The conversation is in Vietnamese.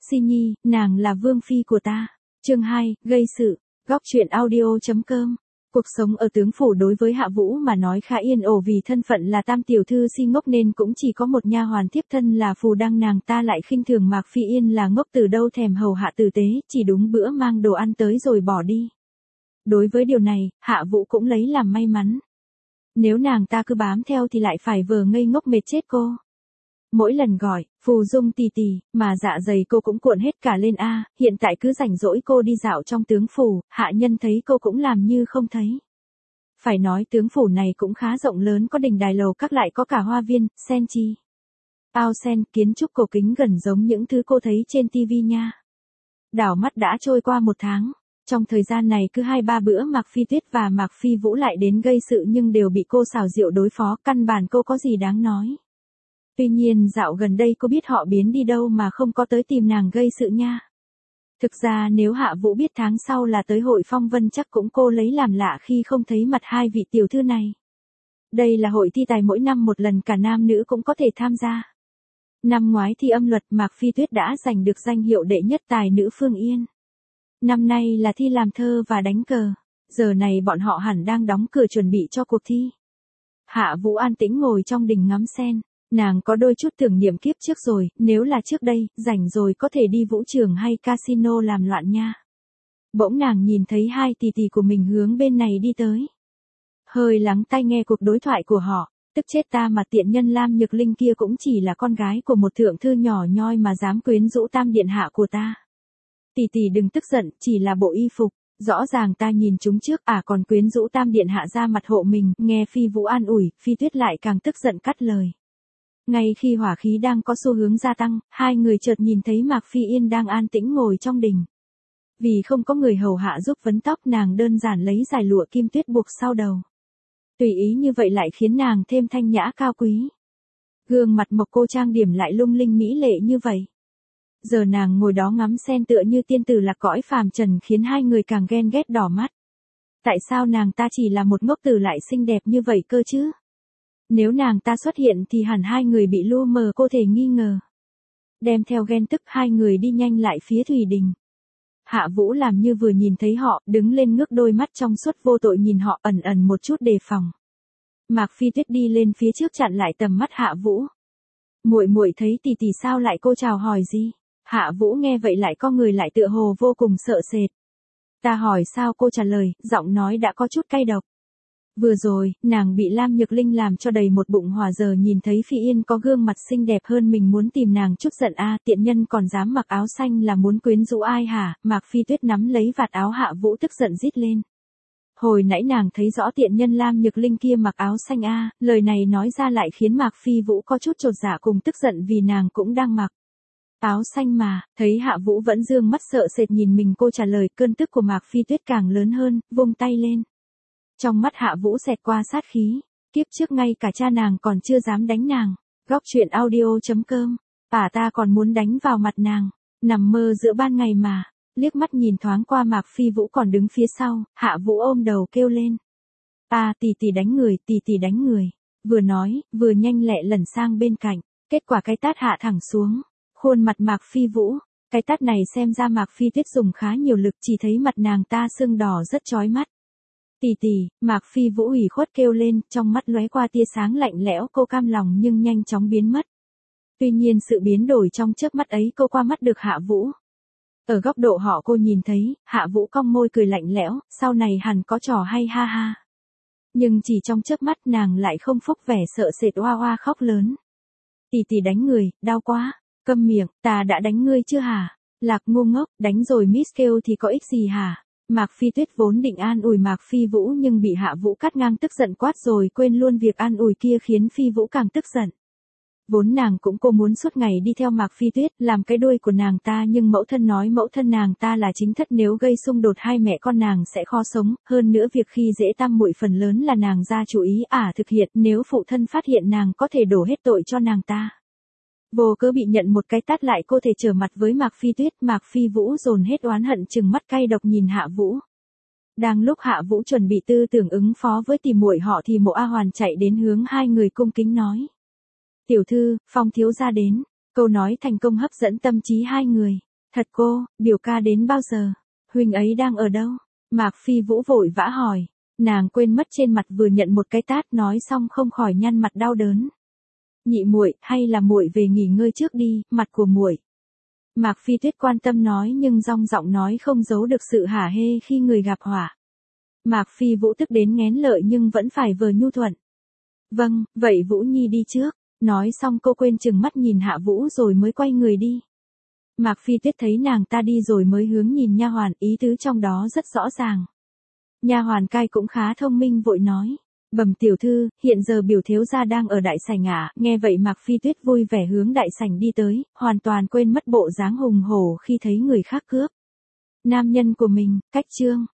Si Nhi, nàng là vương phi của ta. Chương 2, gây sự. Góc truyện audio.com. Cuộc sống ở tướng phủ đối với Hạ Vũ mà nói khá yên ổn vì thân phận là tam tiểu thư si ngốc nên cũng chỉ có một nha hoàn thiếp thân là Phù Đăng, nàng ta lại khinh thường Mạc Phi Yên là ngốc từ đâu thèm hầu hạ tử tế, chỉ đúng bữa mang đồ ăn tới rồi bỏ đi. Đối với điều này, Hạ Vũ cũng lấy làm may mắn. Nếu nàng ta cứ bám theo thì lại phải vờ ngây ngốc mệt chết cô. Mỗi lần gọi, Phù Dung tì tì, mà dạ dày cô cũng cuộn hết cả lên a, hiện tại cứ rảnh rỗi cô đi dạo trong tướng phủ, hạ nhân thấy cô cũng làm như không thấy. Phải nói tướng phủ này cũng khá rộng lớn, có đình đài lầu các, lại có cả hoa viên, sen chi. Ao sen, kiến trúc cổ kính gần giống những thứ cô thấy trên tivi nha. Đảo mắt đã trôi qua 1 tháng. Trong thời gian này cứ 2-3 bữa Mạc Phi Tuyết và Mạc Phi Vũ lại đến gây sự nhưng đều bị cô xào rượu đối phó, căn bản cô có gì đáng nói. Tuy nhiên dạo gần đây cô biết họ biến đi đâu mà không có tới tìm nàng gây sự nha. Thực ra nếu Hạ Vũ biết tháng sau là tới hội phong vân chắc cũng cô lấy làm lạ khi không thấy mặt hai vị tiểu thư này. Đây là hội thi tài mỗi năm một lần, cả nam nữ cũng có thể tham gia. Năm ngoái thi âm luật Mạc Phi Tuyết đã giành được danh hiệu đệ nhất tài nữ Phương Yên. Năm nay là thi làm thơ và đánh cờ. Giờ này bọn họ hẳn đang đóng cửa chuẩn bị cho cuộc thi. Hạ Vũ an tĩnh ngồi trong đình ngắm sen. Nàng có đôi chút tưởng niệm kiếp trước rồi, nếu là trước đây, rảnh rồi có thể đi vũ trường hay casino làm loạn nha. Bỗng nàng nhìn thấy hai tỷ tỷ của mình hướng bên này đi tới. Hơi lắng tai nghe cuộc đối thoại của họ, tức chết ta mà, tiện nhân Lam Nhược Linh kia cũng chỉ là con gái của một thượng thư nhỏ nhoi mà dám quyến rũ tam điện hạ của ta. Tỷ tỷ đừng tức giận, chỉ là bộ y phục, rõ ràng ta nhìn chúng trước còn quyến rũ tam điện hạ ra mặt hộ mình. Nghe Phi Vũ an ủi, Phi Tuyết lại càng tức giận cắt lời. Ngay khi hỏa khí đang có xu hướng gia tăng, hai người chợt nhìn thấy Mạc Phi Yên đang an tĩnh ngồi trong đình. Vì không có người hầu hạ giúp vấn tóc, nàng đơn giản lấy dải lụa kim tuyết buộc sau đầu. Tùy ý như vậy lại khiến nàng thêm thanh nhã cao quý. Gương mặt mộc cô trang điểm lại lung linh mỹ lệ như vậy. Giờ nàng ngồi đó ngắm sen tựa như tiên tử lạc cõi phàm trần, khiến hai người càng ghen ghét đỏ mắt. Tại sao nàng ta chỉ là một ngốc tử lại xinh đẹp như vậy cơ chứ? Nếu nàng ta xuất hiện thì hẳn hai người bị lu mờ cô thể nghi ngờ. Đem theo ghen tức, hai người đi nhanh lại phía thủy đình. Hạ Vũ làm như vừa nhìn thấy họ, đứng lên ngước đôi mắt trong suốt vô tội nhìn họ, ẩn ẩn một chút đề phòng. Mạc Phi Tuyết đi lên phía trước chặn lại tầm mắt Hạ Vũ. Muội muội thấy tỷ tỷ sao lại, cô chào hỏi gì? Hạ Vũ nghe vậy lại co người lại tựa hồ vô cùng sợ sệt. Ta hỏi sao, cô trả lời, giọng nói đã có chút cay độc. Vừa rồi, nàng bị Lam Nhược Linh làm cho đầy một bụng hỏa, giờ nhìn thấy Phi Yên có gương mặt xinh đẹp hơn mình muốn tìm nàng chút giận tiện nhân còn dám mặc áo xanh là muốn quyến rũ ai hả? Mạc Phi Tuyết nắm lấy vạt áo Hạ Vũ tức giận rít lên. Hồi nãy nàng thấy rõ tiện nhân Lam Nhược Linh kia mặc áo xanh lời này nói ra lại khiến Mạc Phi Vũ có chút chột dạ cùng tức giận vì nàng cũng đang mặc áo xanh mà. Thấy Hạ Vũ vẫn dương mắt sợ sệt nhìn mình, cô trả lời, cơn tức của Mạc Phi Tuyết càng lớn hơn, vung tay lên. Trong mắt Hạ Vũ xẹt qua sát khí, kiếp trước ngay cả cha nàng còn chưa dám đánh nàng. Góc truyện audio.com. Ta còn muốn đánh vào mặt nàng, nằm mơ giữa ban ngày mà. Liếc mắt nhìn thoáng qua Mạc Phi Vũ còn đứng phía sau, Hạ Vũ ôm đầu kêu lên. Tỷ tỷ đánh người, tỷ tỷ đánh người. Vừa nói, vừa nhanh lẹ lẩn sang bên cạnh, kết quả cái tát hạ thẳng xuống khuôn mặt Mạc Phi Vũ. Cái tát này xem ra Mạc Phi Tuyết dùng khá nhiều lực, chỉ thấy mặt nàng ta sưng đỏ rất chói mắt. Tỷ tỷ, Mạc Phi Vũ ủy khuất kêu lên, trong mắt lóe qua tia sáng lạnh lẽo, cô cam lòng nhưng nhanh chóng biến mất. Tuy nhiên sự biến đổi trong chớp mắt ấy cô qua mắt được Hạ Vũ. Ở góc độ họ cô nhìn thấy, Hạ Vũ cong môi cười lạnh lẽo, sau này hẳn có trò hay ha ha. Nhưng chỉ trong chớp mắt nàng lại không phúc vẻ sợ sệt oa oa khóc lớn. Tỷ tỷ đánh người, đau quá, câm miệng, ta đã đánh ngươi chưa hả? Lạc ngu ngốc, đánh rồi miss kêu thì có ích gì hả? Mạc Phi Tuyết vốn định an ủi Mạc Phi Vũ nhưng bị Hạ Vũ cắt ngang, tức giận quát rồi quên luôn việc an ủi kia, khiến Phi Vũ càng tức giận. Vốn nàng cũng cô muốn suốt ngày đi theo Mạc Phi Tuyết, làm cái đuôi của nàng ta, nhưng mẫu thân nói mẫu thân nàng ta là chính thất, nếu gây xung đột hai mẹ con nàng sẽ khó sống, hơn nữa việc khi dễ tam muội phần lớn là nàng ra chủ ý thực hiện, nếu phụ thân phát hiện nàng có thể đổ hết tội cho nàng ta. Vô cớ bị nhận một cái tát lại cô thể trở mặt với Mạc Phi Tuyết. Mạc Phi Vũ dồn hết oán hận trừng mắt cay độc nhìn Hạ Vũ. Đang lúc Hạ Vũ chuẩn bị tư tưởng ứng phó với tỷ muội họ thì Mộ A Hoàn chạy đến hướng hai người cung kính nói. Tiểu thư, Phong thiếu gia đến. Câu nói thành công hấp dẫn tâm trí hai người. Thật cô, biểu ca đến bao giờ? Huynh ấy đang ở đâu? Mạc Phi Vũ vội vã hỏi. Nàng quên mất trên mặt vừa nhận một cái tát, nói xong không khỏi nhăn mặt đau đớn. Nhị muội, hay là muội về nghỉ ngơi trước đi, mặt của muội. Mạc Phi Tuyết quan tâm nói, nhưng dong giọng nói không giấu được sự hả hê khi người gặp họa. Mạc Phi Vũ tức đến nghén lợi nhưng vẫn phải vờ nhu thuận. Vâng, vậy Vũ Nhi đi trước. Nói xong cô quên chừng mắt nhìn Hạ Vũ rồi mới quay người đi. Mạc Phi Tuyết thấy nàng ta đi rồi mới hướng nhìn nha hoàn, ý tứ trong đó rất rõ ràng. Nha hoàn cai cũng khá thông minh vội nói. Bẩm tiểu thư, hiện giờ biểu thiếu gia đang ở đại sảnh ạ. Nghe vậy Mạc Phi Tuyết vui vẻ hướng đại sảnh đi tới, hoàn toàn quên mất bộ dáng hùng hổ khi thấy người khác cướp nam nhân của mình. Cách chương